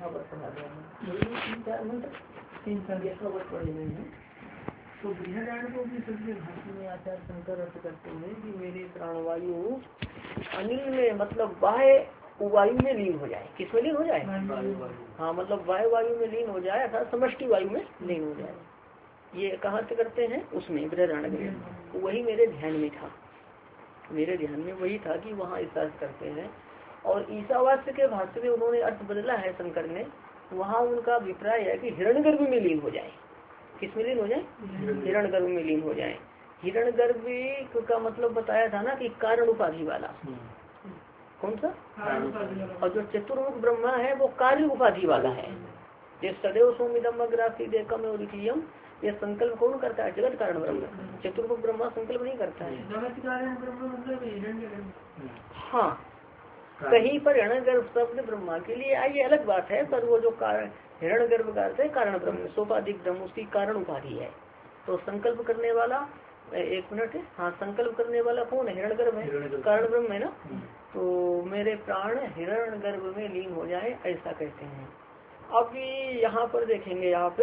यथावत पढ़ा गया है, 3-4 यथावत पढ़े गए हैं। तो बृहदारण्यकोपनिषद के भाष्य में आचार्य शंकर अर्थ करते हैं कि मेरे प्राणवायु अनिल में मतलब बाह्य वायु में लीन हो जाए। किसमें लीन हो जाए? हाँ, मतलब बाह्य वायु में लीन हो जाए अर्थात समष्टि वायु में लीन हो जाए। ये कहाँ से करते हैं? उसमें बृहदारण्य, वही मेरे ध्यान में था, मेरे ध्यान में वही था कि वहाँ ऐसा करते हैं। और ईसावास्य के भाष्य में उन्होंने अर्थ बदला है शंकर ने, वहाँ उनका अभिप्राय है कि हिरण्यगर्भ में लीन हो जाए। किसमें लीन हो जाए? हिरण्यगर्भ में लीन हो जाए। हिरण्यगर्भ का मतलब बताया था ना कि कारण उपाधि वाला। कौन सा? और जो चतुर्मुख ब्रह्मा है वो कार्य उपाधि वाला है। ये सदैव सोमिदम अग्रासी देखम और द्वितीयम, ये संकल्प कौन करता है? जगत कारण ब्रह्म। चतुर्मुख ब्रह्मा संकल्प नहीं करता है। जगत कारण ब्रह्म मतलब हिरण्यगर्भ। हाँ, कहीं पर हिरण्यगर्भ शब्द ब्रह्मा के लिए आई अलग बात है, पर वो जो कारण हिरण्यगर्भ का अर्थ है कारण ब्रह्म, सोपाधिक ब्रह्म, उसकी कारण उपाधि है। तो संकल्प करने वाला, एक मिनट, हाँ, संकल्प करने वाला कौन है? हिरण्यगर्भ है, कारण ब्रह्म है ना। तो मेरे प्राण हिरण्यगर्भ में लीन हो जाए, ऐसा कहते हैं। अब यहाँ पर देखेंगे आप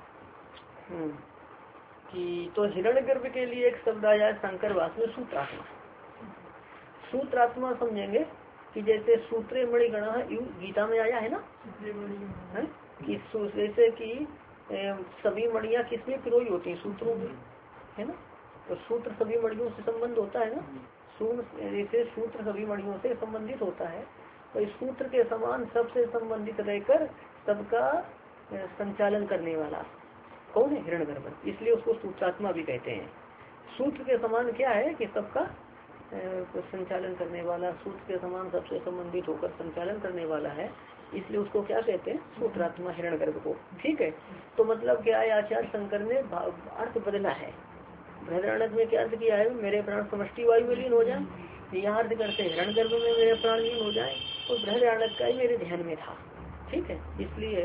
कि तो हिरण्यगर्भ के लिए एक शब्द आया है शंकर भाष्य में, सूत्रात्मा। सूत्रात्मा समझेंगे कि जैसे सूत्रे मणिगण गीता में आया है ना, है कि जैसे कि सभी मणियां किसमें पिरोई होती हैं? सूत्रों में, है ना। तो सूत्र सभी मणियों से संबंध होता है ना, जैसे सूत्र सभी मणियों से संबंधित होता है। तो इस सूत्र के समान सबसे संबंधित रहकर सबका संचालन करने वाला कौन है? हिरण्यगर्भ। इसलिए उसको सूत्रात्मा भी कहते हैं। सूत्र के समान क्या है कि सबका संचालन करने वाला, सूत्र के समान सबसे संबंधित होकर संचालन करने वाला है, इसलिए उसको क्या कहते हैं? सूत्रात्मा, हिरण्यगर्भ को। ठीक है। तो मतलब क्या है, आचार्य शंकर ने अर्थ बदला है। बृहदारण्यक में क्या अर्थ किया है? मेरे प्राण समष्टि वायु में लीन हो जाए। यहाँ अर्थ करते हिरण्यगर्भ में मेरे प्राण लीन हो जाए, तो बृहदारण्यक का ही मेरे ध्यान में था। ठीक है, इसलिए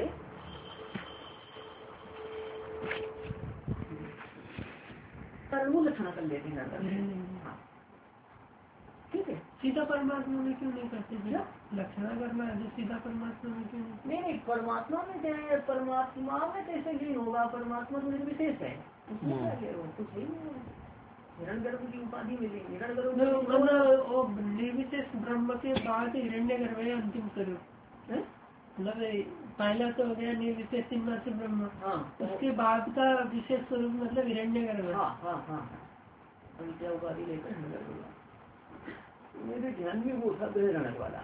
लक्षण कर लेते हैं। ठीक है, सीधा परमात्मा में क्यों नहीं करते? लक्षणा कर्म सीधा परमात्मा में क्यों नहीं? परमात्मा में क्या है? परमात्मा में कैसे लीन होगा? परमात्मा तो निर्विशेष है, उसमें क्या ले रहे हो? कुछ नहीं है। हिरण्यगर्भ की उपाधि मिली, हिरण्यगर्भ मतलब निर्विशेष ब्रह्म के बाद हिरण्यगर्भ है अंतिम स्वरूप। मतलब पहला तो हो गया निर्विशेष चिन्मात्र ब्रह्म, उसके बाद का विशेष स्वरूप मतलब हिरण्यगर्भ। क्या उपाधि लेकर मेरे ध्यान में वो था बृहदारण्यक वाला।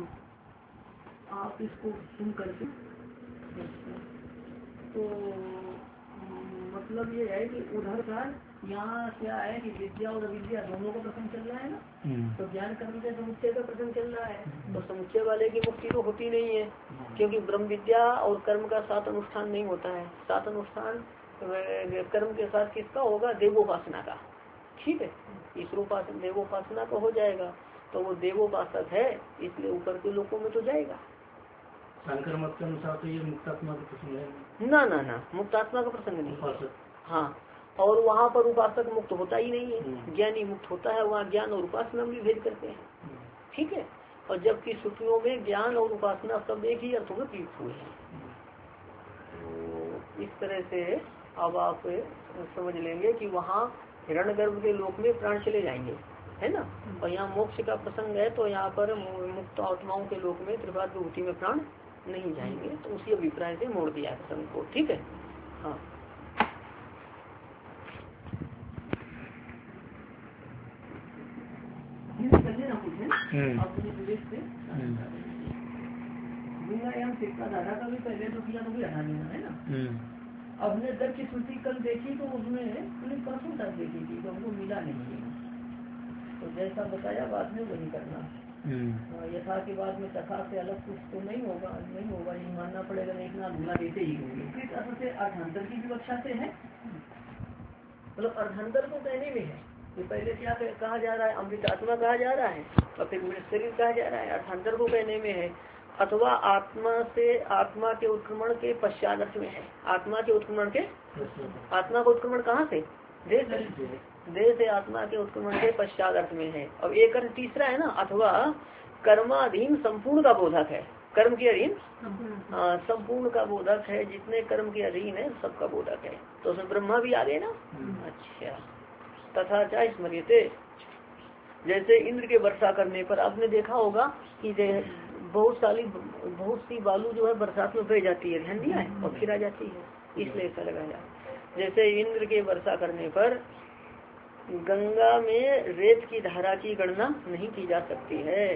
आप इसको सुन करके तो मतलब ये है कि उधर का यहाँ क्या है कि विद्या और अविद्या दोनों का प्रसंग चल रहा है ना। तो ज्ञान कर्म के समुच्चय का प्रसंग चल रहा है। तो समुच्चय वाले की मुक्ति तो होती नहीं है, क्योंकि ब्रह्म विद्या और कर्म का साथ अनुष्ठान नहीं होता है। साथ अनुष्ठान कर्म के साथ किसका होगा? देवोपासना का। ठीक है, ईश्वरोपासना देवोपासना का हो जाएगा। तो वो देवोपासक है, इसलिए ऊपर के लोगों में तो जाएगा। शंकर मत के अनुसार तो ये मुक्तात्मा का प्रसंग है ना, मुक्तात्मा का प्रसंग नहीं। हाँ, और वहाँ पर उपासक मुक्त होता ही नहीं है, ज्ञानी मुक्त होता है। वहाँ ज्ञान और उपासना भी भेद करते हैं। ठीक है, और जबकि श्रुतियों में ज्ञान और उपासना सब एक ही अर्थों में प्रयुक्त हुए हैं। तो इस तरह से अब आप समझ लेंगे कि वहाँ हिरण्यगर्भ के लोक में प्राण चले जाएंगे, है ना। और यहाँ मोक्ष का प्रसंग है, तो यहाँ पर मुक्त आत्माओं के लोक में त्रिपाद विभूति में प्राण नहीं जाएंगे। तो उसी अभिप्राय से मोड़ दिया प्रसंग को। ठीक है, हाँ। धारा का भी पहले तो किया, तो भी हटा देना है ना। अब ने दक्ष श्रुति कल देखी तो उसमें परसों तक देखी थी, तो हमको मिला नहीं है। तो जैसा बताया बाद में वही करना। यथा के बाद में कथा से अलग कुछ तो नहीं होगा, ये मानना पड़ेगा। नहीं इतना धुना देते ही होंगे। किस अर्थ से? अर्धांतर की विवक्षा से है, मतलब अर्धांतर को कहने में है कि पहले क्या कहा जा रहा है? अमृत आत्मा कहा जा रहा है, और फिर मृत शरीर कहा जा रहा है। अर्धांतर को कहने में है, अथवा आत्मा से आत्मा के उत्क्रमण के पश्चात अर्थ में है। आत्मा के उत्क्रमण के, आत्मा का उत्क्रमण कहाँ से? देह से आत्मा के उत्क्रमण के पश्चात अर्थ में है। और एक अर्थ तीसरा है ना, अथवा कर्माधीन संपूर्ण का बोधक है। कर्म के अधीन संपूर्ण का बोधक है, जितने कर्म के अधीन है सबका बोधक है। तो उसमें ब्रह्मा भी आ गए ना। अच्छा, तथा चा स्मृते, जैसे इंद्र के वर्षा करने पर आपने देखा होगा कि बहुत सी बालू जो है बरसात में बह जाती है, ध्यान दिया है, और फिर आ जाती है, इसलिए ऐसा लगाया। जैसे इंद्र के वर्षा करने पर गंगा में रेत की धारा की गणना नहीं की जा सकती है,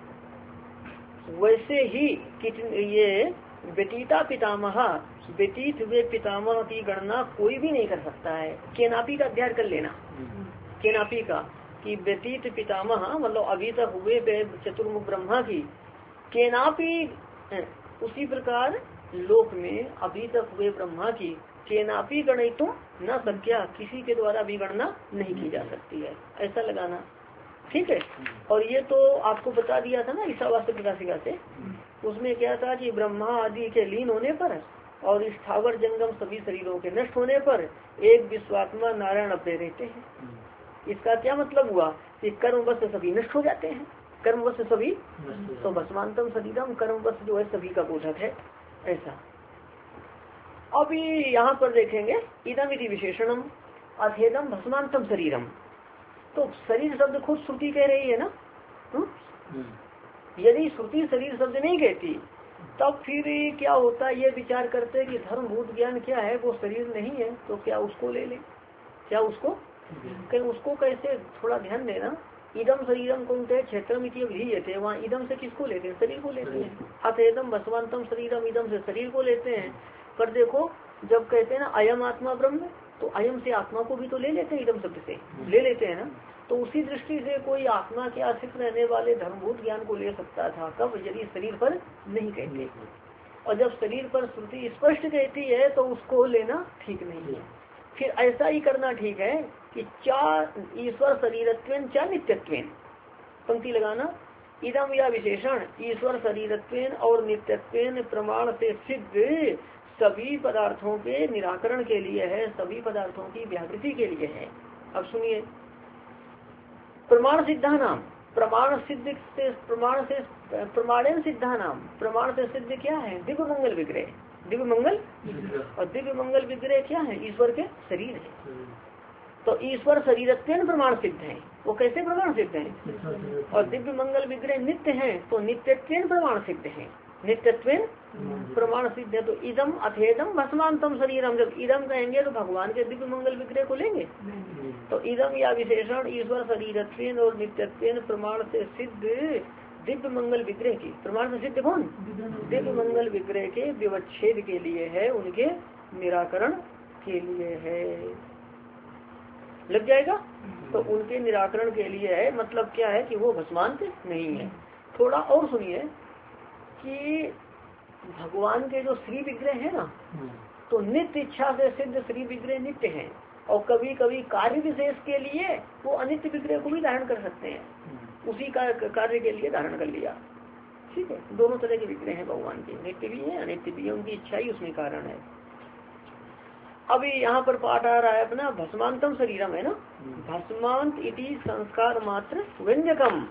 वैसे ही ये व्यतीता पितामह, व्यतीत हुए पितामह की गणना कोई भी नहीं कर सकता है। केनापी का अध्ययन कर लेना, केनापी का, कि व्यतीत पितामह मतलब अभी तक हुए चतुर्मुख ब्रह्मा की, केनापी उसी प्रकार लोक में अभी तक हुए ब्रह्मा की केनापी गणित न संख्या, किसी के द्वारा भी गणना नहीं की जा सकती है, ऐसा लगाना। ठीक है। और ये तो आपको बता दिया था ना ईशावास्य प्रकाशिका से, उसमें क्या था कि ब्रह्मा आदि के लीन होने पर और स्थावर जंगम सभी शरीरों के नष्ट होने पर एक विश्वात्मा नारायण अपने रहते हैं। इसका क्या मतलब हुआ कि कर्मवश सभी नष्ट हो जाते हैं, कर्मवश सभी, तो भस्मांतम शरीरम, कर्मवश जो है सभी का बोधक है, ऐसा। अभी यहाँ पर देखेंगे इदम इति विशेषणम अथेदम भस्मांतम शरीरम, तो शरीर शब्द खुद श्रुति कह रही है ना। यदि श्रुति शरीर शब्द नहीं कहती तब फिर क्या होता है, ये विचार करते कि धर्मभूत ज्ञान क्या है, वो शरीर नहीं है, तो क्या उसको ले ले, क्या उसको कहीं उसको कैसे, थोड़ा ध्यान देना। इदम शरीरम कौनते क्षेत्रम इति अभिधीयते, वहाँ इदम से किसको लेते हैं, शरीर को लेते हैं। अतएदम भस्मांतम शरीरम, इदम से शरीर को लेते हैं। पर देखो जब कहते हैं ना अयम आत्मा ब्रह्म, तो अयम से आत्मा को भी तो ले लेते हैं, इदम शब्द से ले लेते हैं ना। तो उसी दृष्टि से कोई आत्मा के आश्रित रहने वाले धर्मभूत ज्ञान को ले सकता था, कब, यदि शरीर पर नहीं कहते। और जब शरीर पर श्रुति स्पष्ट कहती है तो उसको लेना ठीक नहीं है। फिर ऐसा ही करना ठीक है कि चा ईश्वर शरीरत्वेन चा नित्यत्वेन, पंक्ति लगाना, इदम या विशेषण ईश्वर शरीरत्वेन और नित्यत्वेन प्रमाण से सिद्ध सभी पदार्थों के निराकरण के लिए है, सभी पदार्थों की व्यावृत्ति के लिए है। अब सुनिए, प्रमाण सिद्धा नाम, प्रमाण सिद्ध से प्रमाणेन सिद्धा नाम, प्रमाण से सिद्ध क्या है, दिव्य मंगल विग्रह, दिव्य मंगल, और दिव्य मंगल विग्रह क्या है, ईश्वर के शरीर है। तो ईश्वर शरीरत्वेन प्रमाण सिद्ध है, वो कैसे प्रमाण सिद्ध है, और दिव्य मंगल विग्रह नित्य है, तो नित्यत्वेन प्रमाण सिद्ध है, नित्यत्वेन प्रमाण सिद्ध है। तो इदम अथेदम भस्मांतम शरीरम, जब इदम कहेंगे तो भगवान के दिव्य मंगल विग्रह को लेंगे। तो इदम या विशेषण ईश्वर शरीरत्वेन और नित्यत्वेन प्रमाण से सिद्ध दिव्य मंगल विग्रह की, प्रमाण से सिद्ध कौन, दिव्य मंगल विग्रह के विवच्छेद के लिए है, उनके निराकरण के लिए है, लग जाएगा। तो उनके निराकरण के लिए है, मतलब क्या है कि वो भस्मांत नहीं है। थोड़ा और सुनिए कि भगवान के जो श्री विग्रह है ना, तो नित्य इच्छा से सिद्ध श्री विग्रह नित्य है, और कभी कभी कार्य विशेष के लिए वो अनित्य विग्रह को भी धारण कर सकते हैं, उसी का कार्य के लिए धारण कर लिया। ठीक है, दोनों तरह के विग्रह हैं भगवान के, नित्य भी है अनित्य भी है, उनकी इच्छा ही उसमें कारण है। अभी यहाँ पर पाठ आ रहा है अपना भस्मांतम शरीरम है ना, भस्मांत इति संस्कार मात्र व्यंजकम,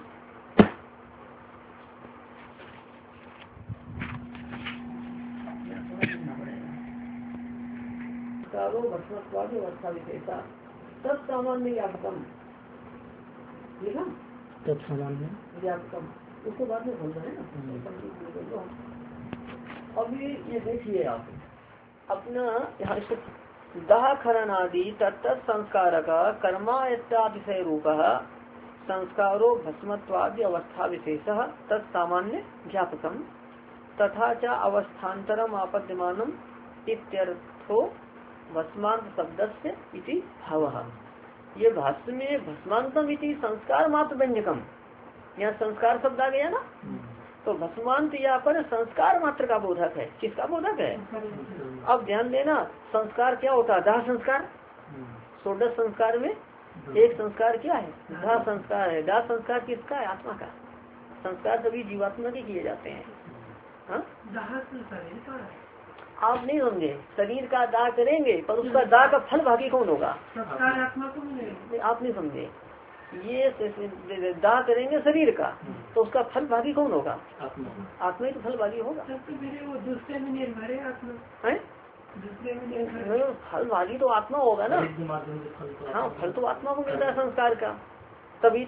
अवस्था विशेषा तत्सामान्य व्यापकम, लिखा तत्सामान्य व्यापकम, उसको बाद में बोलते हैं ना। अभी ये देखिए आप अपना यहाँ दाह खरन आदि तत्त संस्कार का कर्मायत्तातिशय रूप संस्कारो भस्मत्वादि अवस्था विशेष तत्सामान्य ज्ञापकम तथा च अवस्थान्तरम आपद्यमानम इत्यर्थो भस्मांत शब्दस्य इति भावः। ये भाष्य में भस्मांतम इति संस्कार मात्र व्यंजकम, यहाँ संस्कार शब्द आ गया ना, तो भस्मांत यहाँ पर संस्कार मात्र का बोधक है। किसका बोधक है? अब ध्यान देना, संस्कार क्या होता है? दाह संस्कार। 16 संस्कार में एक संस्कार क्या है? दाह संस्कार है। दाह संस्कार किसका है? आत्मा का। संस्कार सभी जीवात्मा के किए जाते हैं। हाँ, आप नहीं समझे, शरीर का दाह करेंगे पर उसका दाह का फल भागी कौन होगा? संस्कार आत्मा को मिलेगा। आप नहीं समझे, ये दाह करेंगे शरीर का, तो उसका फल भागी कौन होगा? आत्मा ही तो फल भागी होगा। वो दूसरे में निर्भर है आत्मा है, दूसरे में निर्भर, फल भागी तो आत्मा होगा ना। हाँ, फल तो आत्मा को मिलता है संस्कार का। तभी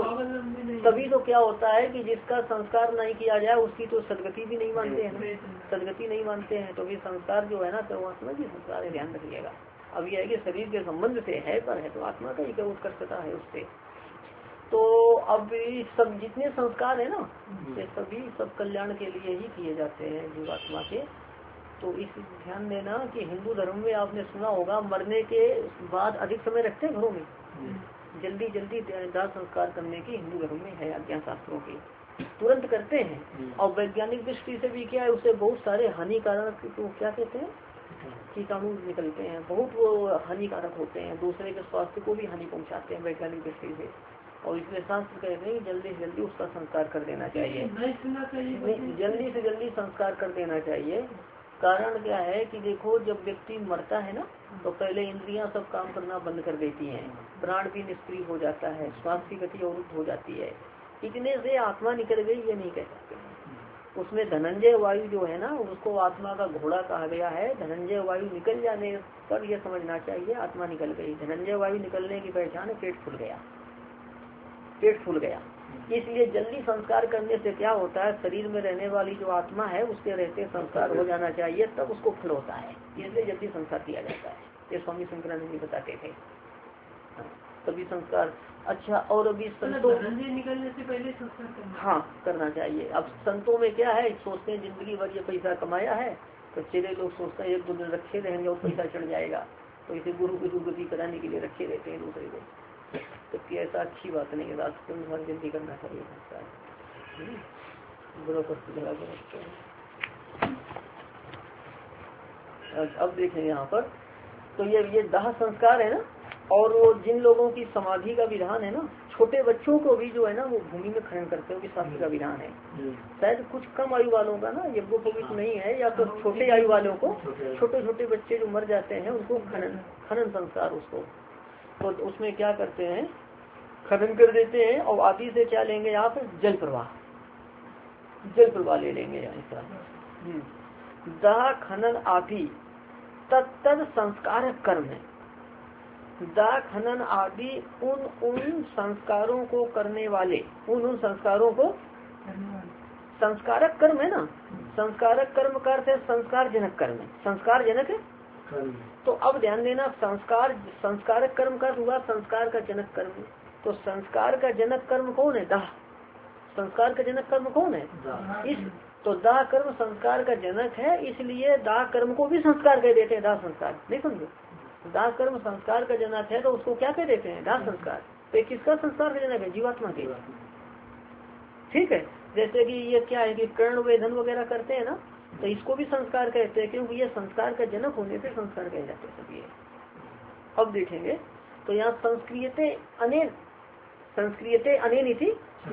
तो क्या होता है कि जिसका संस्कार नहीं किया जाए उसकी तो सदगति भी नहीं मानते हैं, सदगति नहीं मानते हैं। तो भी संस्कार जो है ना, तो आत्मा की संस्कार है, ध्यान रखिएगा। अब यह है कि शरीर के संबंध से है, पर है तो आत्मा का ही क्या उत्कर्षता है उससे। तो अब सब जितने संस्कार है ना, ये सभी सब कल्याण के लिए ही किए जाते हैं जीवात्मा के। तो इस ध्यान देना कि हिंदू धर्म में आपने सुना होगा, मरने के बाद अधिक समय रखते हैं घरों में, जल्दी जल्दी दाह संस्कार करने की हिंदू धर्म में है आज्ञा शास्त्रों की, तुरंत करते हैं। और वैज्ञानिक दृष्टि से भी क्या है, उसे बहुत सारे हानिकारक, तो क्या कहते हैं, कीटाणु निकलते हैं, बहुत वो हानिकारक होते हैं, दूसरे के स्वास्थ्य को भी हानि पहुंचाते हैं वैज्ञानिक दृष्टि से। और इसलिए शास्त्र कहते हैं कि जल्दी से जल्दी उसका संस्कार कर देना चाहिए, जल्दी से जल्दी संस्कार कर देना चाहिए। कारण क्या है कि देखो, जब व्यक्ति मरता है ना, तो पहले इंद्रियां सब काम करना बंद कर देती हैं, प्राण भी निष्क्रिय हो जाता है, श्वास की गति अवरुद्ध हो जाती है। इतने से आत्मा निकल गई ये नहीं कह सकते। उसमें धनंजय वायु जो है ना, उसको आत्मा का घोड़ा कहा गया है। धनंजय वायु निकल जाने पर यह समझना चाहिए आत्मा निकल गई। धनंजय वायु निकलने की पहचान है पेट फूल गया, पेट फूल गया। इसलिए जल्दी संस्कार करने से क्या होता है, शरीर में रहने वाली जो आत्मा है उसके रहते संस्कार हो जाना चाहिए, तब उसको फल होता है। इसलिए जल्दी संस्कार किया जाता है, ये स्वामी शंकरानंद जी बताते थे। तभी संस्कार अच्छा। और अभी संतों निकलने से पहले संस्कार करना, हाँ करना चाहिए। अब संतों में क्या है, सोचते हैं जिंदगी भर ये पैसा कमाया है, तो चेले लोग सोचते हैं एक दो दिन रखे रहेंगे और पैसा चढ़ जाएगा, तो इसे गुरु की दुर्गति कराने के लिए रखे रहते हैं दूसरे को। तो ऐसा अच्छी बात नहीं है, राष्ट्र जल्दी करना चाहिए संस्कार। अब देखें यहाँ पर, तो ये दाह संस्कार है ना। और वो जिन लोगों की समाधि का विधान है ना, छोटे बच्चों को भी जो है ना वो भूमि में खनन करते हैं, शास्त्र का विधान है। शायद कुछ कम आयु वालों का ना यज्ञोपवीत नहीं है, या तो छोटे आयु वालों को, छोटे छोटे बच्चे जो मर जाते हैं उनको खनन संस्कार, उसको तो उसमें क्या करते हैं, खनन कर देते हैं। और आदि से क्या लेंगे आप, जल प्रवाह, जल प्रवाह ले लेंगे ऐसा। दाह खनन आदि तत्तद संस्कार कर्म है। दाह खनन आदि उन संस्कारों को करने वाले, उन संस्कारों को, संस्कारक कर्म है ना, संस्कारक कर्म का अर्थ है संस्कार जनक कर्म, संस्कार जनक तो अब ध्यान देना, संस्कारक कर्म का हुआ संस्कार का जनक कर्म। तो संस्कार का जनक कर्म कौन है, दाह। संस्कार का जनक कर्म कौन है, इस तो दाह कर्म संस्कार का जनक है, इसलिए दाह कर्म को भी संस्कार कह देते हैं, दाह संस्कार। नहीं समझो, दाह कर्म संस्कार का जनक है तो उसको क्या कह देते हैं, दाह संस्कार। तो किसका संस्कार का जनक है, जीवात्मा के। ठीक है, जैसे कि ये क्या है कि कर्ण वेधन वगैरह करते हैं ना, तो इसको भी संस्कार कहते हैं, क्योंकि ये संस्कार का जनक होने से संस्कार कहे जाते हैं सब ये। अब देखेंगे तो यहाँ संस्क्रियते अनेन इति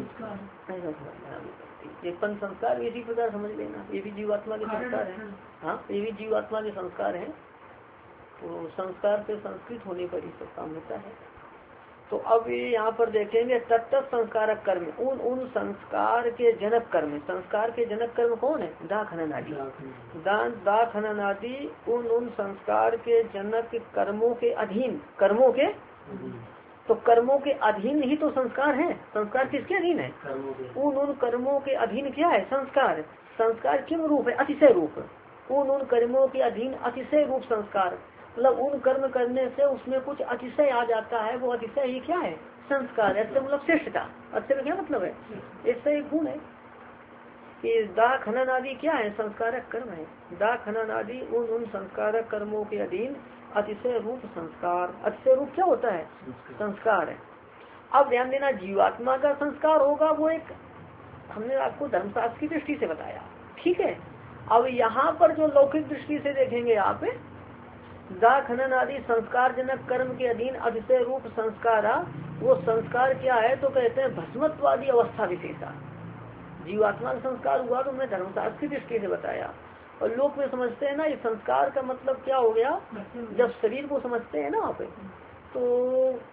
ये पंच संस्कार इसी प्रकार समझ लेना, ये भी जीवात्मा के संस्कार है। हाँ, ये भी जीवात्मा के संस्कार है। तो संस्कार से संस्कृत होने पर ही सब काम होता है। तो अब यहाँ पर देखेंगे तत्त संस्कारक कर्म, उन संस्कार के जनक कर्म। संस्कार के जनक कर्म कौन है, दाह खनन आदि। दाह खनन आदि उन संस्कार के जनक कर्मों के अधीन, कर्मों के, तो कर्मों के अधीन ही तो संस्कार है। संस्कार किसके अधीन है, उन कर्मों के अधीन क्या है, संस्कार। संस्कार किम रूप है, अतिशय रूप। उन कर्मों के अधीन अतिशय रूप संस्कार, मतलब उन कर्म करने से उसमें कुछ अतिशय आ जाता है, वो अतिशय ही क्या है, संस्कार। ऐसे मतलब श्रेष्ठता, अच्छे का क्या मतलब है, इससे एक गुण है कि दाह खनन आदि क्या है, संस्कारक कर्म है। दाह खनन आदि उन संस्कारक कर्मों के अधीन अतिशय रूप संस्कार। अतिशय रूप क्या होता है, संस्कार है। अब ध्यान देना, जीवात्मा का संस्कार होगा वो एक, हमने आपको धर्मशास्त्र की दृष्टि से बताया, ठीक है। अब यहाँ पर जो लौकिक दृष्टि से देखेंगे आप, दाह खनन आदि संस्कार जनक कर्म के अधीन अतिशय रूप संस्कार, वो संस्कार क्या है, तो कहते हैं भस्मत्वादी अवस्था विशेषा। जीवात्मा का संस्कार हुआ तो मैं धर्मशास्त्र की दृष्टि से बताया। और लोग में समझते हैं ना, ये संस्कार का मतलब क्या हो गया, जब शरीर को समझते हैं ना आप, तो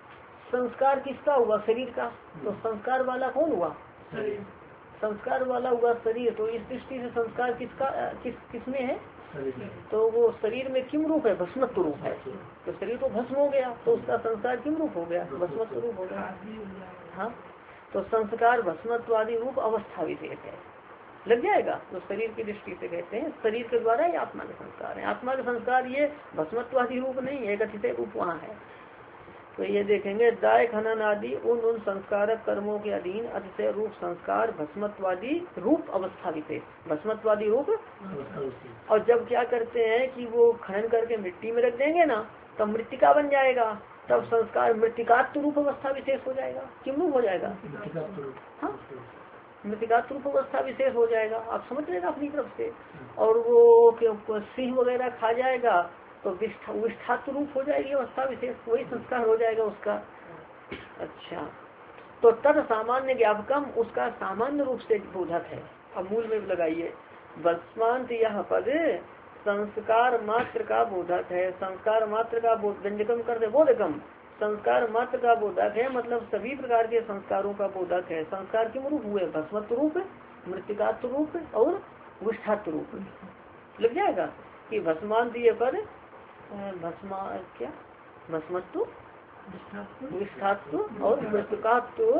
संस्कार किसका हुआ? शरीर का। तो संस्कार वाला कौन हुआ? शरीर। संस्कार वाला हुआ शरीर। तो इस दृष्टि से संस्कार किसमें है? शरीर। तो वो शरीर में किम रूप है? भस्मत्व रूप है। तो शरीर तो भस्म हो गया, तो उसका संस्कार किम रूप हो गया? भस्मत्व रूप हो गया। हाँ, तो संस्कार भस्मत्वादि रूप अवस्था विशेष है, लग जाएगा। तो शरीर की दृष्टि से कहते हैं शरीर के द्वारा ये आत्मा के संस्कार है। आत्मा के संस्कार ये भस्मत्वादि रूप नहीं है, गठित रूप वहाँ है। तो ये देखेंगे दाय खनन आदि उन संस्कारक कर्मों के अधीन अतिशय रूप संस्कार भस्मत्वादी रूप अवस्था विशेष, भस्मत्वादी रूप। और जब क्या करते हैं कि वो खनन करके मिट्टी में रख देंगे ना, तब मृतिका बन जाएगा, तब संस्कार मृतिकात्व रूप अवस्था विशेष हो जाएगा। किम रूप हो जाएगा? हाँ, मृतिकात्व रूप अवस्था विशेष हो जाएगा। आप समझ लेगा अपनी तरफ से। और वो सिंह वगैरह खा जाएगा तो विष्ठात्व रूप हो जाएगी अवस्था विशेष, वही संस्कार हो जाएगा उसका। अच्छा, तो तद सामान्य ज्ञापकम उसका सामान्य रूप से बोधक है। अब मूल में लगाइए भस्मांत यह पद संस्कार मात्र का बोधक है। संस्कार मात्र का व्यंजकम कर दे बोधकम, संस्कार मात्र का बोधक है, मतलब सभी प्रकार के संस्कारों का बोधक है। संस्कार किम रूप हुए? भस्मत्व रूप, मृतिकात्व रूप और विष्ठात्व रूप। लग जाएगा कि भस्मांत ये पद भस्मा क्या भस्मत्व विष्ठात्व और मृतिकात्व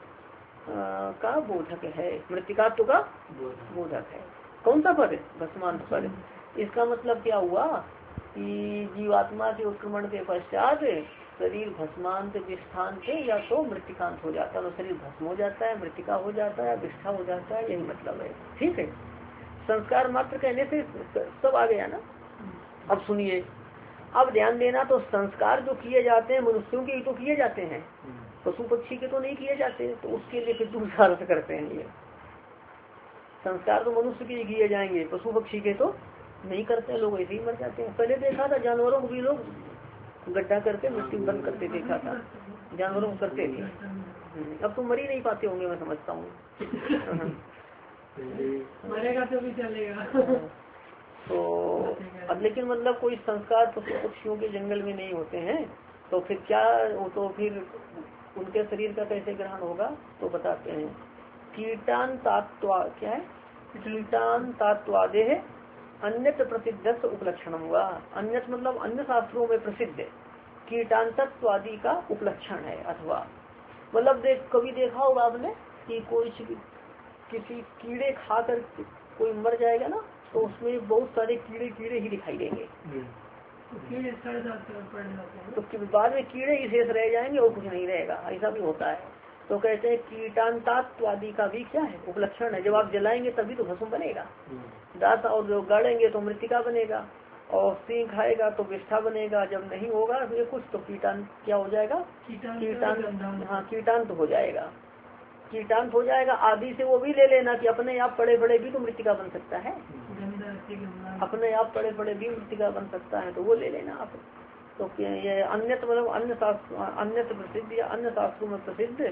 का बोधक है। मृतिकात्व का बोधक है। कौन सा पद? भस्मांत पद। इसका मतलब क्या हुआ कि जीवात्मा के उत्क्रमण के पश्चात शरीर भस्मांत विष्ठांत या तो मृतिकांत हो जाता है, तो शरीर भस्म हो जाता है, मृतिका हो जाता है, विष्ठा हो जाता है, यही मतलब है। ठीक है, संस्कार मात्र कहने से सब आ गया ना। अब सुनिए, अब ध्यान देना, तो संस्कार जो किए जाते हैं मनुष्यों के ही तो किए जाते हैं, पशु पक्षी के तो नहीं किए जाते। तो उसके लिए फिर दूसरा अर्थ करते हैं। ये संस्कार तो मनुष्य के ही किए जाएंगे, पशु पक्षी के तो नहीं करते, लोग ऐसे ही मर जाते हैं। पहले देखा था जानवरों को भी लोग गड्ढा करके मिट्टी बंद करते, देखा था जानवरों को करते थे। अब तो मर ही नहीं पाते होंगे, मैं समझता हूँ। मरेगा तो भी चलेगा। तो अब लेकिन मतलब कोई संस्कार पशु पक्षियों के जंगल में नहीं होते हैं, तो फिर क्या, तो फिर उनके शरीर का कैसे ग्रहण होगा? तो बताते हैं कीटान तात्वा क्या है? कीटान तात्वादे है अन्यत्र प्रसिद्ध उपलक्षण हुआ। अन्यत्र मतलब अन्य शास्त्रों में प्रसिद्ध कीटान तत्वादि का उपलक्षण है। अथवा मतलब कभी देखा होगा आपने कि कोई किसी कीड़े खाकर कोई मर जाएगा ना, तो उसमें बहुत सारे कीड़े कीड़े ही दिखाई देंगे। तो कीड़े सड़ जाते हैं, पड़ जाते हैं, तो बाद में कीड़े ही शेष रह जाएंगे और कुछ नहीं रहेगा, ऐसा भी होता है। तो कहते हैं कीटांतात्वादि का भी क्या है? उपलक्षण है। जब आप जलाएंगे तभी तो भस्म बनेगा, दास और जो गाड़ेंगे तो मृतिका बनेगा, और सिंह खाएगा तो विष्ठा बनेगा। जब नहीं होगा तो ये कुछ तो कीटांत क्या हो जाएगा? कीटांत। हाँ, कीटांत हो जाएगा, कीटांत हो जाएगा। आदि से वो भी ले लेना कि अपने आप पड़े पड़े भी तो मृतिका बन सकता है, अपने आप पड़े पड़े भी मृतिका बन सकता है, तो वो ले लेना आप। तो ये अन्यत्र मतलब अन्यत्र प्रसिद्ध या अन्य शास्त्रों में प्रसिद्ध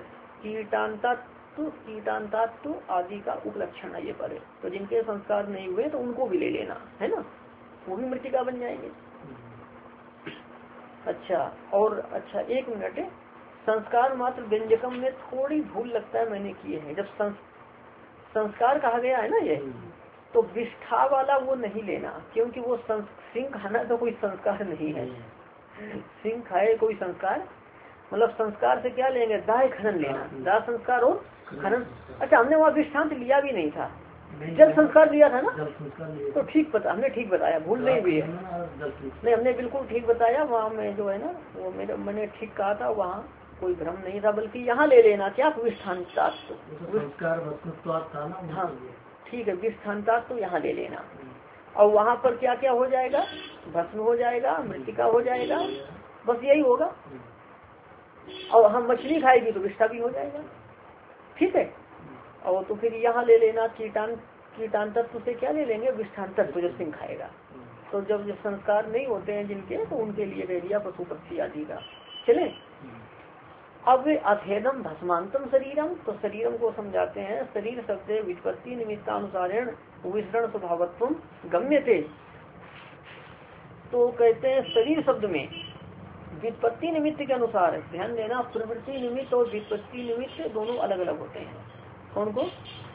कीटांतात्व आदि का उपलक्षण है ये परे। तो जिनके संस्कार नहीं हुए तो उनको भी ले लेना है ना, वो भी मृतिका बन जाएंगे। अच्छा, और अच्छा एक मिनट, संस्कार मात्र व्यंजकम में थोड़ी भूल लगता है मैंने की है। जब संस्कार कहा गया है ना ये, तो विष्ठा वाला वो नहीं लेना, क्योंकि वो सिंह खाना तो कोई संस्कार नहीं है। सिंह खाए कोई संस्कार, मतलब संस्कार से क्या लेंगे? दाह खनन लेना, दाह संस्कार और खनन। अच्छा, हमने वहाँ दृष्टांत लिया भी नहीं था, जल संस्कार लिया था ना, तो ठीक पता, हमने ठीक बताया, भूल नहीं भी है। नहीं, हमने बिल्कुल ठीक बताया। वहाँ में जो है ना, वो मैंने ठीक कहा था, वहाँ कोई भ्रम नहीं था। बल्कि यहाँ ले लेना क्या? विष्ठांतात्व। हाँ ठीक है, विष्ठांतात्व यहाँ ले लेना। और वहाँ पर क्या क्या हो जाएगा? भस्म हो जाएगा, मृतिका हो जाएगा, बस यही होगा। और हम मछली खाएगी तो विष्ठा भी हो जाएगा। ठीक है, और तो फिर यहाँ ले लेना कीटांतत्व से क्या ले लेंगे? विष्ठांतत्व, जो सिंह खाएगा। तो जब संस्कार नहीं होते हैं जिनके, तो उनके लिए कह दिया पशु पक्षी आदि का। चले, अब अथेदम भस्मांतम शरीरम, तो शरीरम को समझाते हैं। शरीर शब्द विपत्ति निमित्तानुसारेण विसरण स्वभावत्व गम्य थे। तो कहते हैं शरीर शब्द में व्युत्पत्ति निमित्त के अनुसार, ध्यान देना, प्रवृत्ति निमित्त और व्युत्पत्ति निमित्त दोनों अलग अलग होते हैं। कौन को?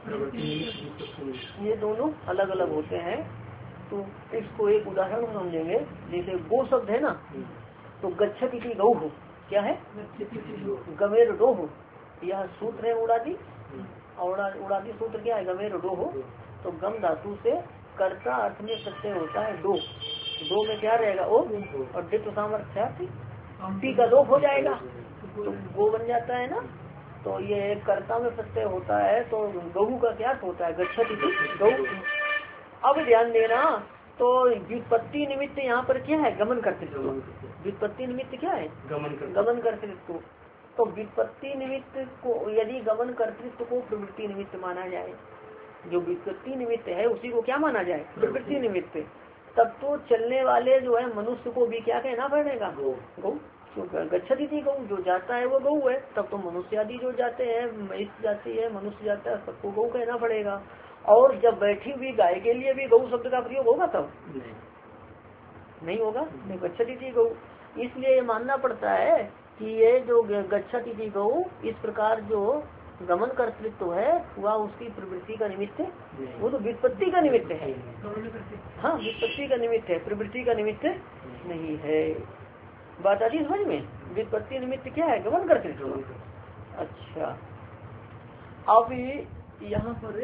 ये दोनों अलग अलग होते हैं। तो इसको एक उदाहरण समझेंगे। जैसे गो शब्द है ना, तो गच्छति थी गौ, क्या है? गमेर डोह, यह सूत्र है उड़ादी। और उड़ादी सूत्र क्या है? गमेर डोह। तो गम धातु से कर्ता अर्थ में प्रत्यय होता है दो। दो में क्या रहेगा? ओ, और द्वित्व सामर्थ्यार्थी पी का लोप हो जाएगा तो गो बन जाता है ना। तो ये कर्ता में प्रत्यय होता है, तो गहू का क्या होता है? गच्छति थी गौ। अब ध्यान देना, तो व्युत्पत्ति निमित्त यहाँ पर क्या है? गमन कर्तृत्व। व्युत्पत्ति निमित्त क्या है? गमन कर्तृत्व। तो व्युत्पत्ति निमित्त को, यदि गमन कर्तृत्व को प्रवृत्ति निमित्त माना जाए, जो व्युत्पत्ति निमित्त है उसी को क्या माना जाए? प्रवृत्ति निमित्त। तब तो चलने वाले जो है मनुष्य को भी क्या कहना पड़ेगा? गौ। गच्छति थी गौ, जो जाता है वो गौ है। तब तो मनुष्य आदि जो जाते हैं, महिष जाती है, मनुष्य जाता है, सबको गौ कहना पड़ेगा। और जब बैठी हुई गाय के लिए भी गौ शब्द का प्रयोग होगा तब? नहीं होगा। गच्छति थी गौ। इसलिए ये मानना पड़ता है कि ये जो गच्छति थी गौ, इस प्रकार जो गमन कर्तृत्व है वह उसकी प्रवृत्ति का निमित्त, वो तो व्युत्पत्ति का निमित्त है। हाँ, व्युत्पत्ति का निमित्त है, प्रवृत्ति का निमित्त नहीं है। बात आती समझ में? व्युत्पत्ति निमित्त क्या है? गमन कर्तृत्व। अच्छा, अब यहाँ पर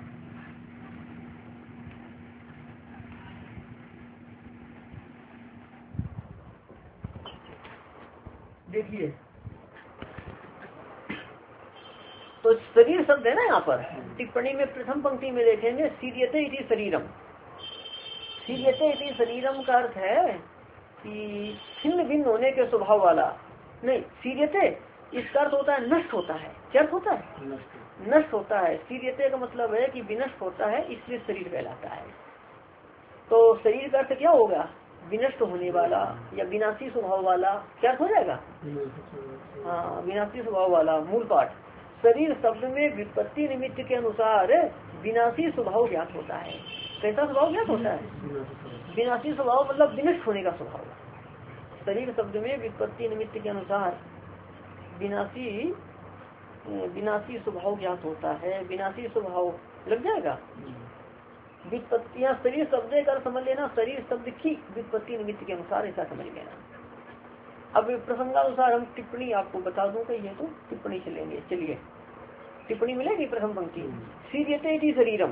देखिए, तो शरीर शब्द है ना यहाँ पर टिप्पणी में प्रथम पंक्ति में देखेंगे, सीर्यते इति शरीरम। सीर्यते इति शरीरम का अर्थ है कि छिन्न भिन्न होने के स्वभाव वाला। नहीं, सीर्यते इसका अर्थ होता है नष्ट होता है। क्या अर्थ होता है? नष्ट होता है। सीर्यते का मतलब है कि विनष्ट होता है, इसलिए शरीर कहलाता है। तो शरीर का अर्थ क्या होगा? विनष्ट होने वाला या विनाशी स्वभाव वाला। क्या हो जाएगा? हाँ, विनाशी स्वभाव वाला। मूल पाठ, शरीर शब्द में व्युत्पत्ति निमित्त के अनुसार विनाशी स्वभाव ज्ञात होता है। कैसा स्वभाव ज्ञात होता है? विनाशी स्वभाव मतलब विनष्ट होने का स्वभाव। शरीर शब्द में व्युत्पत्ति निमित्त के अनुसार विनाशी स्वभाव ज्ञात होता है। विनाशी स्वभाव लग जाएगा। व्युत्पत्तियां, शरीर शब्द का समझ लेना, शरीर शब्द की व्युत्पत्ति निमित्त के अनुसार ऐसा समझ लेना। अब प्रसंगानुसार हम टिप्पणी आपको बता दूं कहीं है तो टिप्पणी चलेंगे। चलिए, टिप्पणी मिलेगी प्रथम पंक्ति। सीर्यते इति शरीरम,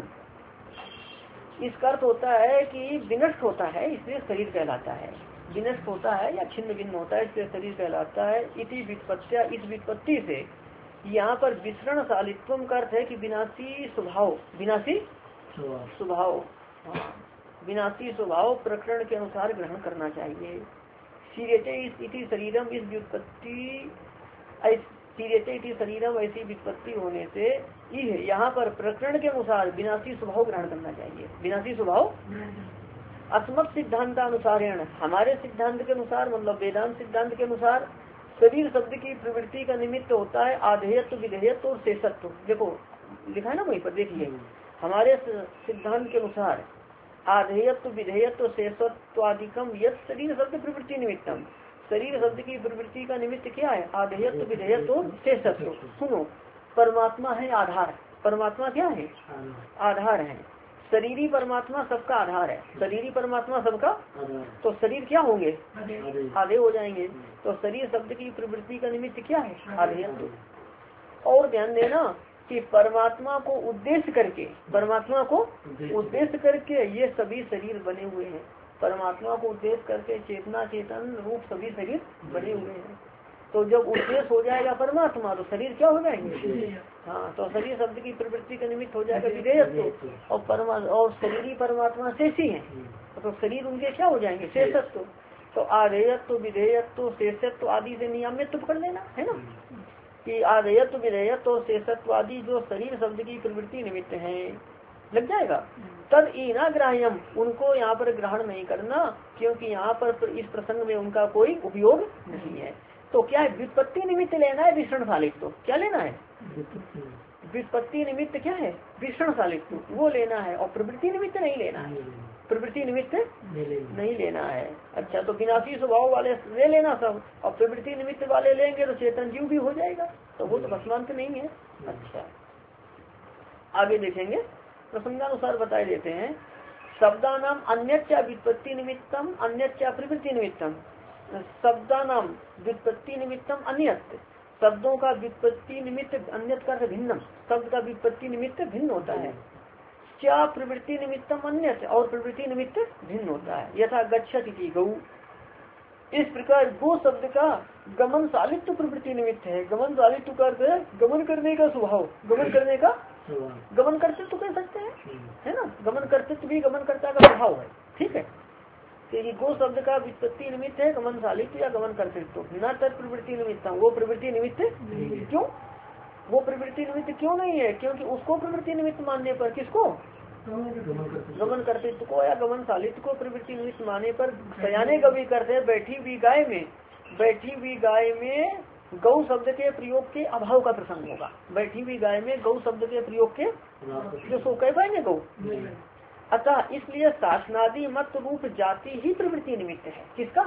इसका अर्थ होता है कि विनष्ट होता है, इसलिए शरीर कहलाता है। विनष्ट होता है या छिन्न भिन्न होता है, इसलिए शरीर कहलाता है। इति व्युत्पत्त्या, इस व्युत्पत्ति से यहाँ पर विसरणशालित्व का अर्थ है कि विनाशी स्वभाव, विनाशी स्वभाव, विनाशी स्वभाव प्रकरण के अनुसार ग्रहण करना चाहिए। सीर्यते इति शरीरम, इस व्युत्पत्ति, सीर्यते इति शरीरम ऐसी व्युत्पत्ति होने से यहाँ पर प्रकरण के अनुसार विनाशी स्वभाव ग्रहण करना चाहिए। विनाशी स्वभाव अस्मत् सिद्धांतानुसारेण, हमारे सिद्धांत के अनुसार, मतलब वेदांत सिद्धांत के अनुसार शरीर शब्द की प्रवृत्ति का निमित्त होता है आधेयत्व, विधेयत्व और शेषत्व। देखो लिखा है ना वहीं पर, देखिए हमारे सिद्धांत के अनुसार आधेयत्व, विधेयत्व, शेषत्व आदिकम यद शरीर शब्द प्रवृत्ति निमित्तम, शरीर शब्द की प्रवृत्ति का निमित्त क्या है? आधेयत्व, विधेयत्व और शेषत्व। सुनो, परमात्मा है आधार। परमात्मा क्या है? आधार है। शरीरी परमात्मा सबका आधार है। शरीरी परमात्मा सबका, तो शरीर क्या होंगे? आधे हो जाएंगे। तो शरीर शब्द की प्रवृत्ति का निमित्त क्या है? आधेयत्व। और ध्यान देना कि परमात्मा को उद्देश्य करके, परमात्मा को उद्देश्य करके ये सभी शरीर बने हुए हैं। परमात्मा को उद्देश्य करके चेतना, चेतन रूप सभी शरीर बने हुए हैं। तो जब उद्देश्य हो जाएगा परमात्मा, तो शरीर क्या हो जाएंगे? हाँ, तो शरीर शब्द की प्रवृत्ति का निमित्त हो जाएगा विधेयत्व, और शरीरी परमात्मा शेषी है, तो शरीर उनके क्या हो जाएंगे? शेषत्व। तो आधेयत्व, विधेयत्व, शेषत्व आदि से नियमित कर लेना है ना, कि आधेयत्व, विधेयत्व और शेषत्व आदि जो शरीर शब्द की प्रवृत्ति निमित्त है, लग जाएगा। तद इनाग्राह्यम, उनको यहाँ पर ग्रहण नहीं करना, क्योंकि यहाँ पर इस प्रसंग में उनका कोई उपयोग नहीं है। तो क्या है? व्युत्पत्ति निमित्त लेना है विसरणशालित्व। तो क्या लेना है? व्युत्पत्ति निमित्त क्या है, विषणशालित्व, वो लेना है, और प्रवृत्ति निमित्त नहीं लेना है, प्रवृत्ति निमित्त नहीं लेना है। अच्छा, तो विनाशी स्वभाव वाले ले लेना सब, और प्रवृत्ति निमित्त वाले लेंगे तो चेतन जीव भी हो जाएगा, तो वो तो भस्मांत नहीं है। अच्छा, आगे देखेंगे, प्रसंगानुसार बताए देते हैं। शब्दानाम अन्यच्च व्युत्पत्ति निमित्तम अन्यच्च प्रवृत्ति निमित्तम। शब्दानाम व्युत्पत्ति निमित्तम अन्यत्, शब्दों का व्युत्पत्ति निमित्त अन्यत का भिन्नम, शब्द का व्युत्पत्ति निमित्त भिन्न होता है। क्या प्रवृत्ति निमित्तम अन्यत, और प्रवृत्ति निमित्त भिन्न होता है। यथा गच्छति इति गौ, इस प्रकार गो शब्द का गमन सालित्व प्रवृत्ति निमित्त है। गमन सालित्व का अर्थ है गमन करने का स्वभाव, गमन करने का, गमन कर्तृत्व कह सकते हैं, है ना, गमन कर्तृत्व भी गमनकर्ता का स्वभाव है। ठीक है, क्योंकि गो शब्द का व्युत्पत्ति निमित्त है गमन सालित्व या गमन कर्तृत्व, न तत् प्रवृत्ति निमित्त, वो प्रवृत्ति निमित्त क्यों, वो प्रवृत्ति निमित्त क्यों नहीं है, क्योंकि उसको प्रवृत्ति निमित्त मानने पर, किसको, गमन कर्तृत्व को या गमन सालित्व को प्रवृत्ति निमित्त मानने पर सयाने कभी करते हैं। बैठी हुई गाय में गौ शब्द के प्रयोग के अभाव का प्रसंग होगा। बैठी हुई गाय में गौ शब्द के प्रयोग के जो सो कह पाएंगे गौ, अतः इसलिए शासनादि मत रूप जाति ही प्रवृत्ति निमित्त है। किसका,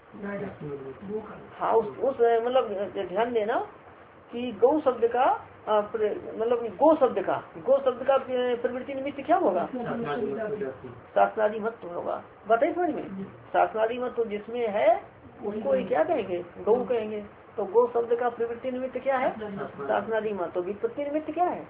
हाँ, उस मतलब ध्यान देना कि गौ शब्द का मतलब गो शब्द का प्रवृत्ति निमित्त क्या होगा, शासनादि मत होगा। बताइए समझ में, शासनादि मत तो जिसमें है उसको क्या कहेंगे, गौ कहेंगे। तो गो शब्द का प्रवृत्ति निमित्त क्या है, शासनादि मत। तो व्युत्पत्ति निमित्त क्या है,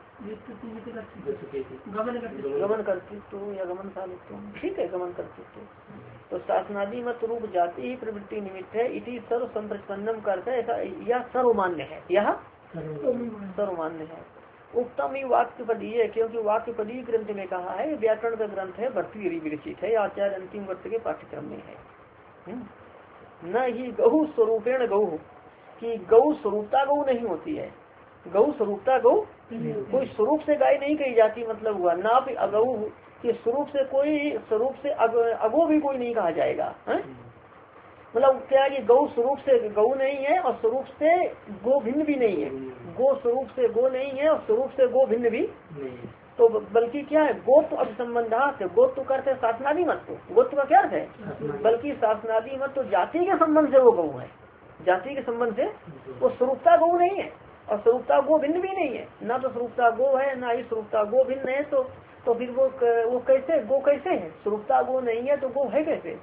गमन कर्तृत्व या गमन सालित्व। ठीक है, गमन कर्तृत्व। तो शासनादि मत रूप जाति ही प्रवृत्ति निमित्त है। इसी सर्व संप्रतिपन्नम करते है, ऐसा यह सर्वमान्य है, यह सर्वमान्य है। उत्तम ही वाक्यपदीय, क्योंकि वाक्यपदीय ग्रंथ में कहा है, व्याकरण का ग्रंथ है, भर्तृहरि विरचित है, आचार्य अंतिम वर्ष के पाठ्यक्रम में है। न ही गौ स्वरूपेण गौ, कि गौ स्वरूपता गौ नहीं होती है, गौ स्वरूपता गौ कोई स्वरूप से गाय नहीं कही जाती, मतलब हुआ ना भी अगौ कि स्वरूप से कोई, स्वरूप से अगो भी कोई नहीं कहा जाएगा। मतलब क्या है कि गौ स्वरूप से गौ नहीं है और स्वरूप से गो भिन्न भी नहीं है, गो स्वरूप से गो नहीं है और स्वरूप से गो भिन्न भी नहीं। तो बल्कि क्या है, गोत्व अभिसंबंधात, गोत्व करते हैं शासनादि मत, गोत्व का क्या अर्थ है, बल्कि शासनादि मत तो जाति के संबंध से वो गौ है, जाति के संबंध से वो स्वरूपता गौ नहीं है और स्वरूपता गो भिन्न भी नहीं है, ना तो स्वरूपता गो है ना ही स्वरूपता गो भिन्न है। तो फिर वो कैसे गो कैसे है, स्वरूपता गो नहीं है तो गो है कैसे,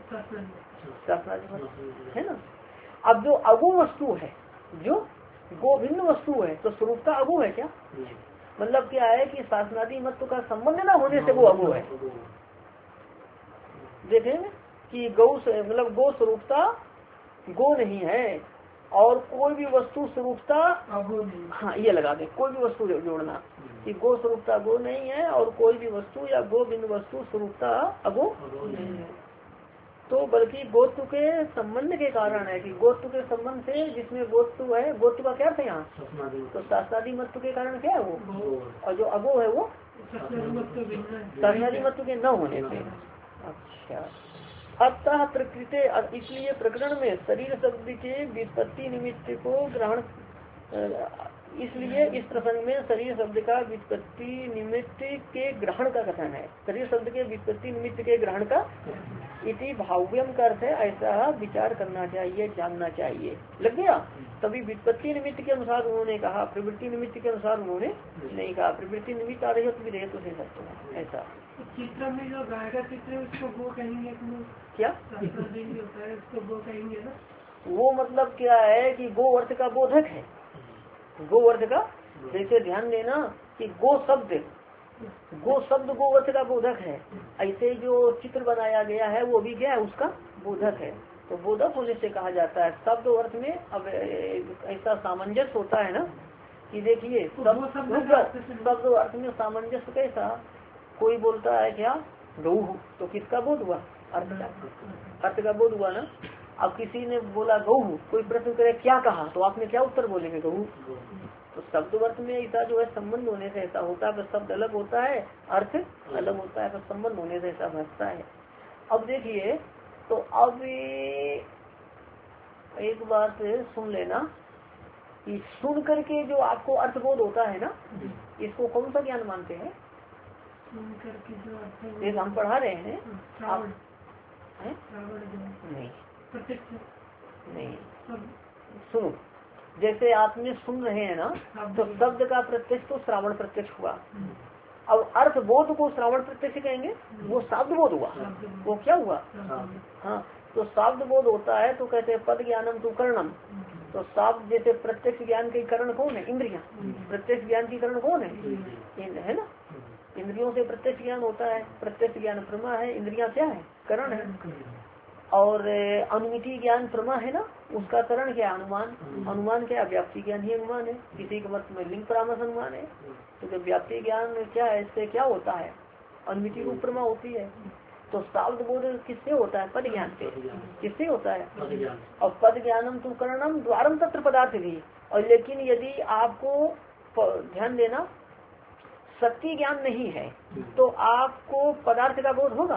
है ना। अब जो अगो वस्तु है, जो गो भिन्न वस्तु है, तो स्वरूपता अगो है क्या, मतलब क्या है कि शासनादि मत का संबंध न होने से वो अगो है। देखेंगे कि गौ से मतलब गो स्वरूपता गो नहीं है और कोई भी वस्तु स्वरूपता, हाँ ये लगा दे, कोई भी वस्तु जोड़ना कि गो स्वरूपता गो नहीं है और कोई भी वस्तु या गो भिन्न वस्तु स्वरूपता अगो नहीं है। तो बल्कि गोत्व के संबंध के कारण है कि गोत्व के संबंध से जिसमें गोत्व है, गोत्व का क्या है यहाँ, तो शासनादि मत्व के कारण क्या है वो, और जो अगो है वो शासनादि मत्व के न होने से। अच्छा, अतः प्रकृति, इसलिए प्रकरण में शरीर शब्द के व्युत्पत्ति निमित्त को ग्रहण, इसलिए इस प्रसंग में शरीर शब्द का व्युत्पत्ति निमित्त के ग्रहण का कथन है, शरीर शब्द के व्युत्पत्ति निमित्त के ग्रहण का इति भाव्यम का अर्थ है, ऐसा विचार करना चाहिए, जानना चाहिए। लग गया। तभी व्युत्पत्ति निमित्त के अनुसार उन्होंने कहा, प्रवृत्ति निमित्त के अनुसार उन्होंने नहीं कहा। प्रवृत्ति निमित्त आ रही हो तो भी रहे तो दे सकते हैं ऐसा। चित्र में जो गाय का चित्र है उसको गो कहेंगे, क्या होता है उसको गो कहेंगे ना, वो मतलब क्या है कि गो अर्थ का बोधक है, गो अर्थ का, जैसे ध्यान देना कि गो शब्द गो अर्थ का बोधक है, ऐसे जो चित्र बनाया गया है वो भी क्या है उसका बोधक है। तो बोधक होने से कहा जाता है शब्द अर्थ में। अब ऐसा सामंजस्य होता है ना कि देखिए शब्द अर्थ में सामंजस्य कैसा, कोई बोलता है क्या गौ, तो किसका बोध हुआ, अर्थ का बोध हुआ ना। अब किसी ने बोला गौ, कोई प्रश्न करे क्या कहा, तो आपने क्या उत्तर बोलेंगे गौ। तो शब्द अर्थ में ऐसा जो है संबंध होने से ऐसा होता है, शब्द अलग होता है अर्थ अलग होता है, तो संबंध होने से ऐसा भासता है। अब देखिए, तो अब एक बात सुन लेना ये सुन करके जो आपको अर्थबोध होता है ना, इसको कौन सा ज्ञान मानते हैं? एक हम पढ़ा रहे हैं आप नहीं नहीं सुनो, जैसे आपने सुन रहे हैं ना, तो शब्द का प्रत्यक्ष तो श्रावण प्रत्यक्ष हुआ। अब अर्थ बोध को श्रावण प्रत्यक्ष कहेंगे, वो शब्द बोध हुआ। वो क्या हुआ? हाँ, तो शब्द बोध होता है तो कहते हैं पद ज्ञानम तु कर्णम। तो शब्द जैसे प्रत्यक्ष ज्ञान के करण कौन है? इंद्रियां। प्रत्यक्ष ज्ञान की करण कौन है? है ना, इंद्रियों से प्रत्यक्ष ज्ञान होता है। प्रत्यक्ष ज्ञान प्रमा है, इंद्रियां क्या है? करण है। और अनुमिति ज्ञान प्रमा है ना, उसका करण क्या है? अनुमान। अनुमान क्या? व्याप्ति ज्ञान ही अनुमान है। किसी के मत में लिंग परामर्श अनुमान है। तो जब व्याप्ति ज्ञान क्या है, इससे क्या होता है? अनुमिति रूप प्रमा होती है। तो शब्द बोध किससे होता है? पद ज्ञान से। किससे होता है? और पद ज्ञानम तु करणम द्वारम तत्र पदार्थ भी। और लेकिन यदि आपको ध्यान देना, सत्य ज्ञान नहीं है तो आपको पदार्थ का बोध होगा?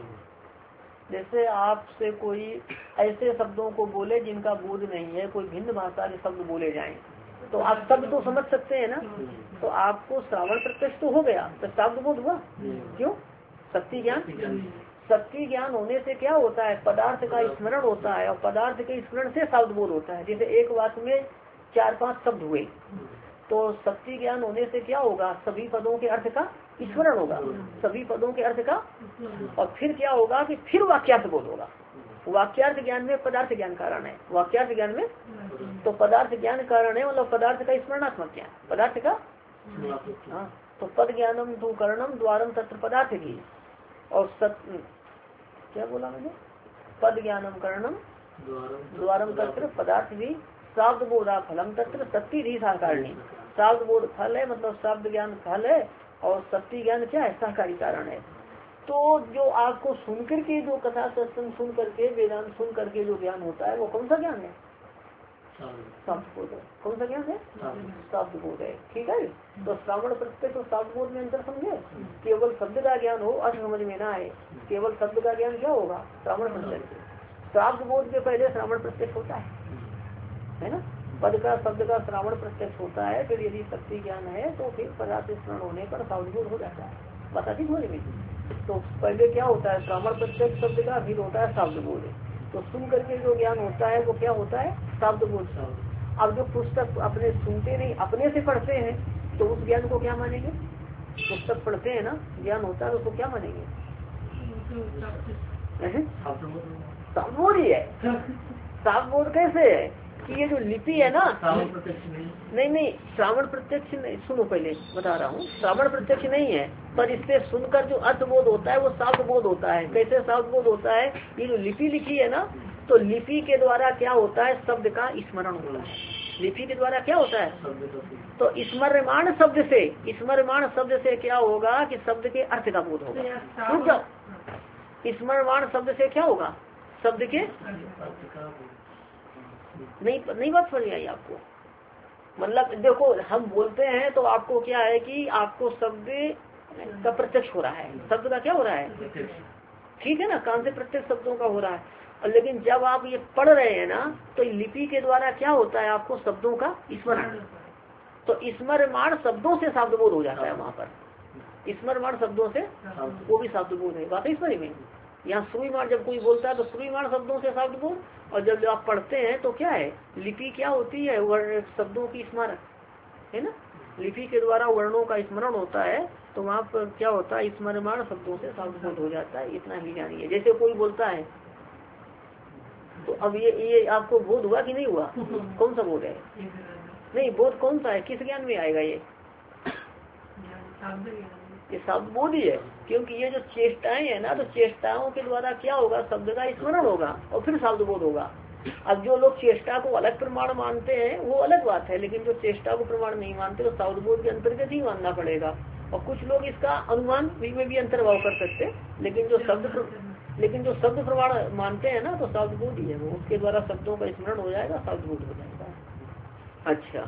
जैसे आपसे कोई ऐसे शब्दों को बोले जिनका बोध नहीं है, कोई भिन्न भाषा के शब्द बोले जाएं, तो आप शब्द तो समझ सकते हैं ना, तो आपको श्रावण प्रत्यक्ष तो हो गया, तो शब्द बोध हुआ। क्यों? सत्य ज्ञान। सत्य ज्ञान होने से क्या होता है? पदार्थ का स्मरण होता है, और पदार्थ के स्मरण से शब्द बोध होता है। जैसे एक वाक्य में 4-5 शब्द हुए, तो सत्य ज्ञान होने से क्या होगा? सभी पदों के अर्थ का स्मरण होगा, सभी पदों के अर्थ का। और फिर क्या होगा कि फिर वाक्यार्थ बोध होगा। वाक्यार्थ ज्ञान में पदार्थ ज्ञान कारण है। वाक्यार्थ ज्ञान में तो पदार्थ ज्ञान कारण है, मतलब पदार्थ का स्मरणात्मक ज्ञान, पदार्थ का। हाँ, तो पद ज्ञानम तु करणम द्वारम तत्र पदार्थ भी। और क्या बोला मैंने? पद ज्ञानम करणम द्वारम तत्र पदार्थ भी। शब्द बोधा फलम तत्र सत्य ही सहकारिणी। शब्द बोध फल है, मतलब शब्द ज्ञान फल है, और सत्य ज्ञान क्या है? सहकारी कारण है। तो जो आपको सुनकर के, जो कथा सत्संग सुन करके, वेदांत सुन करके जो ज्ञान होता है, वो कौन सा ज्ञान है? शब्द बोध है। कौन सा ज्ञान है? शब्द बोध है। ठीक है, तो श्रावण प्रत्यक्ष और शब्द बोध में अंतर समझे। केवल शब्द का ज्ञान हो, अर्थ समझ में ना आए, केवल शब्द का ज्ञान क्या होगा? श्रावण प्रत्यक्ष। शब्द बोध के पहले श्रावण प्रत्यक्ष होता है ना। पद का शब्द का श्रावण प्रत्यक्ष होता है, फिर यदि शक्ति ज्ञान है तो फिर पदार्थ स्मरण होने पर शब्द बोध हो जाता है। बताती थोड़ी में, तो पहले क्या होता है? श्रावण प्रत्यक्ष शब्द का, फिर होता है शब्द बोध। तो सुन करके जो ज्ञान होता है वो क्या होता है? शब्द बोध। अब जो पुस्तक अपने सुनते नहीं, अपने से पढ़ते हैं, तो उस ज्ञान को क्या मानेंगे? पुस्तक पढ़ते हैं ना, ज्ञान होता है, उसको क्या मानेंगे? शब्द बोध ही है। शब्द बोध कैसे है कि ये जो लिपि है ना, नहीं, श्रावण प्रत्यक्ष नहीं। सुनो, पहले बता रहा हूँ, श्रावण प्रत्यक्ष नहीं है, पर इससे सुनकर जो अर्थ बोध होता है वो शब्द बोध होता है। कैसे शब्द बोध होता है? ये जो लिपि लिखी है ना, तो लिपि के द्वारा क्या होता है? शब्द का स्मरण होता है। लिपि के द्वारा क्या होता है? तो स्मरणमान शब्द से, स्मरणमान शब्द से क्या होगा कि शब्द के अर्थ का बोध होगा। रुक जाओ, स्मरणमान शब्द से क्या होगा? शब्द के नहीं बात समझ आई आपको? मतलब देखो, हम बोलते हैं तो आपको क्या है कि आपको शब्द का प्रत्यक्ष हो रहा है। शब्द का क्या हो रहा है? ठीक है ना, कान से प्रत्यक्ष शब्दों का हो रहा है। और लेकिन जब आप ये पढ़ रहे हैं ना, तो लिपि के द्वारा क्या होता है? आपको शब्दों का स्मरण। तो स्मरणमान शब्दों से शब्द बोध हो जाता है। वहाँ पर स्मरणमान शब्दों से वो भी शब्द बोध है। बात है इस बारे में। यहाँ श्रुतिमान जब कोई बोलता है तो श्रुतिमान शब्दों से शब्द बोध, और जब आप पढ़ते हैं तो क्या है? लिपि क्या होती है? शब्दों की स्मरण है ना। लिपि के द्वारा वर्णों का स्मरण होता है, तो वहाँ पर क्या होता है? स्मरणमान शब्दों से शब्द बोध हो जाता है। इतना ही जानिए। जैसे कोई बोलता है, तो अब ये आपको बोध हुआ कि नहीं हुआ? कौन सा बोध है? नहीं, बोध कौन सा है? किस ज्ञान में आएगा ये शब्द बोध ही है। क्योंकि ये जो चेष्टाएं है ना, तो चेष्टाओं के द्वारा क्या होगा? शब्द का स्मरण होगा, और फिर शब्द बोध होगा। अब जो लोग चेष्टा को अलग प्रमाण मानते हैं वो अलग बात है, लेकिन जो चेष्टा को प्रमाण नहीं मानते तो शब्द बोध के अंतर्गत ही मानना पड़ेगा। और कुछ लोग इसका अनुमान में भी अंतर्भाव कर सकते, लेकिन जो शब्द प्रमाण मानते हैं ना, तो शब्द बोध ही है वो। उसके द्वारा शब्दों का स्मरण हो जाएगा, शब्द बोध हो जाएगा। अच्छा,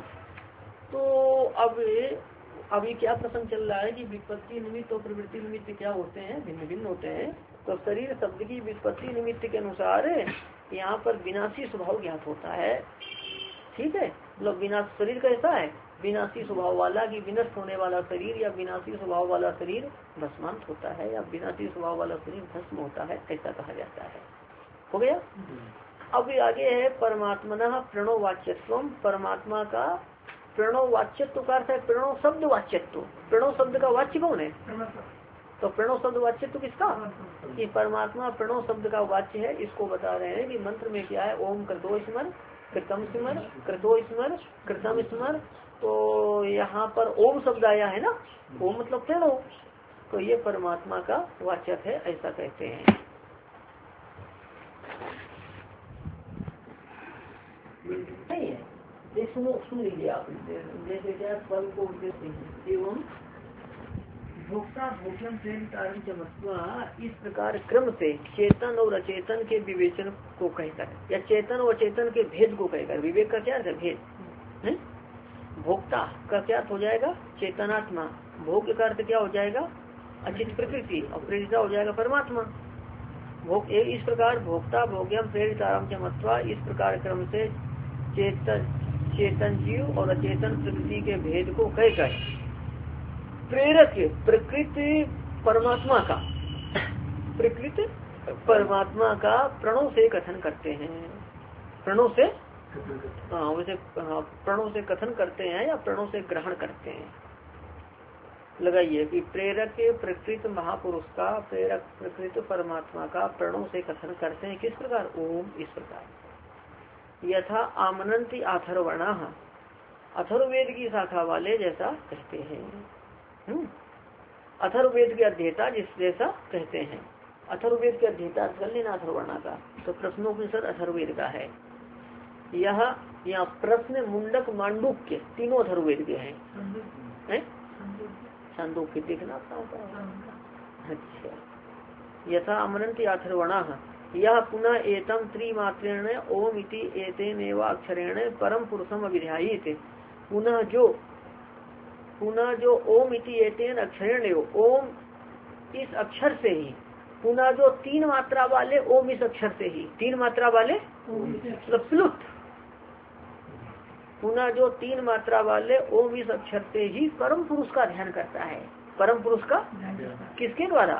तो अभी क्या प्रसंग चल रहा है कि विपत्ति निमित्त और प्रवृत्ति निमित्त क्या होते हैं? भिन्न भिन्न होते हैं। तो शरीर शब्द की विपत्ति निमित्त के अनुसार यहाँ पर विनाशी स्वभाव ज्ञात होता है। ठीक है, मतलब विनाश शरीर कैसा है, विनाशी स्वभाव वाला, कि विनष्ट होने वाला शरीर या विनाशी स्वभाव वाला शरीर भस्मांत होता है या विनाशी स्वभाव वाला शरीर भस्म होता है, ऐसा कहा जाता है। हो गया। अब आगे है परमात्मना प्रणोवाच्यत्व। परमात्मा का प्रणोवाच्यत्व का अर्थ है प्रणव शब्द वाच्यत्व। प्रणव शब्द का वाच्य कौन है? तो प्रणव शब्द वाच्यत्व किसका? कि परमात्मा प्रणव शब्द का वाच्य है। इसको बता रहे हैं कि मंत्र में क्या है, ओम कृतो स्मर, कृतम स्मर, कृतो स्मर, कृतम स्मर। तो यहाँ पर ओम शब्द आया है ना, ओम मतलब प्रणव, तो ये परमात्मा का वाचक है, ऐसा कहते हैं। नहीं है, ये सुन लीजिए आप। जैसे क्या फल को एवं भोक्ता भोजन चमत्वा, इस प्रकार क्रम से चेतन और अचेतन के विवेचन को कहकर या चेतन और अचेतन के भेद को कहकर, विवेक का क्या है? भेद है। भोक्ता का क्या हो जाएगा? चेतनात्मा। भोग का अर्थ क्या हो जाएगा? अचित प्रकृति, और प्रेरिता हो जाएगा परमात्मा। भोग इस प्रकार भोक्ता भोग्यम प्रेरित आराम चमत्वा, इस प्रकार क्रम से चेतन जीव और अचेतन प्रकृति के भेद को कहकर प्रेरक प्रकृति परमात्मा का, प्रकृति परमात्मा का प्रणव से कथन करते हैं। प्रणव से वैसे प्रणव से कथन करते हैं या प्रणव से ग्रहण करते हैं। लगाइए कि प्रेरक प्रकृति महापुरुष का, प्रेरक प्रकृति परमात्मा का प्रणव से कथन करते हैं। किस प्रकार? ओम इस प्रकार। यथा आमनंती अथर्वणा, अथर्ववेद की शाखा वाले जैसा कहते हैं। अथर्ववेद के अध्येता जिस जैसा कहते हैं। अथर्ववेद के अध्येता कर लेना अथर्वणा का, तो प्रश्नोपनिषद अथर्ववेद का है। यहाँ प्रश्न मुंडक मांडुक्य तीनों अथर्ववेद के हैं। छांदोग्य देखना अच्छा। यथा अमरंती अथर्वणा, यह पुनः एतम त्रिमात्रेण ओम इति एतेनेव अक्षरेण परम पुरुषम अभिध्यायित। पुनः जो ओम इति एतेन अक्षरेण, ओम इस अक्षर से ही, पुनः जो तीन मात्रा वाले ओम इस अक्षर से ही, तीन मात्रा वाले मतलब प्लुत, पुनः जो तीन मात्रा वाले ओम इस अक्षर से ही परम पुरुष का ध्यान करता है। परम पुरुष का किसके द्वारा?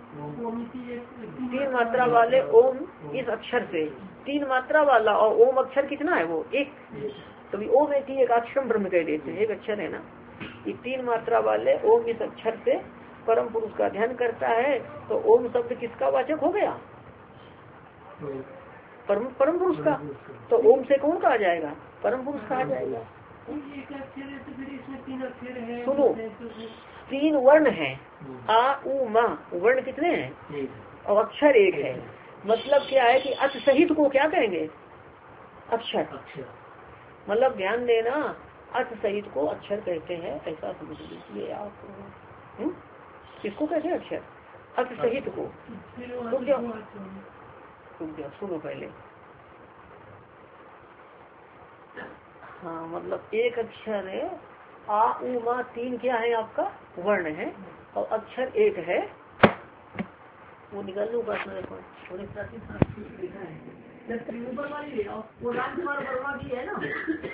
तीन मात्रा वाले ओम इस अक्षर से, तीन मात्रा वाला, और ओम अक्षर कितना है? वो एक। तभी ओम एक अक्षर ब्रह्म कह देते हैं, एक अक्षर है ना। ये तीन मात्रा वाले ओम इस अक्षर से परम पुरुष का ध्यान करता है। तो ओम शब्द किसका वाचक हो गया? परम पुरुष का। तो ओम से कौन कहा जाएगा? परम पुरुष कहा जाएगा। सुनो, तीन वर्ण है, आ उ मा, वर्ण कितने हैं? और अक्षर एक है। मतलब क्या है कि अच सहित को क्या कहेंगे? अक्षर। मतलब ध्यान देना, अच सहित को अक्षर कहते हैं, ऐसा समझ लीजिए आप। किसको कहते हैं? अक्षर। अच सहित को। सुनो पहले। हाँ, मतलब एक अक्षर है, आ उ मा, तीन क्या है आपका? वर्ण है, और अक्षर एक है। वो निकाल लूँ ऊपर वाली, वो रामकुमार वर्मा की है ना।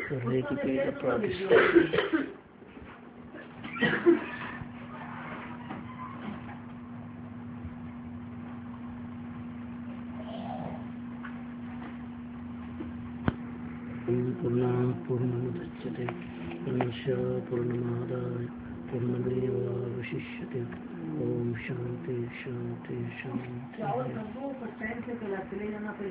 पूर्णमुदच्यते पूर्णस्य पूर्णमादाय पूर्णमेवावशिष्यते। ओम शांति शांति शांति।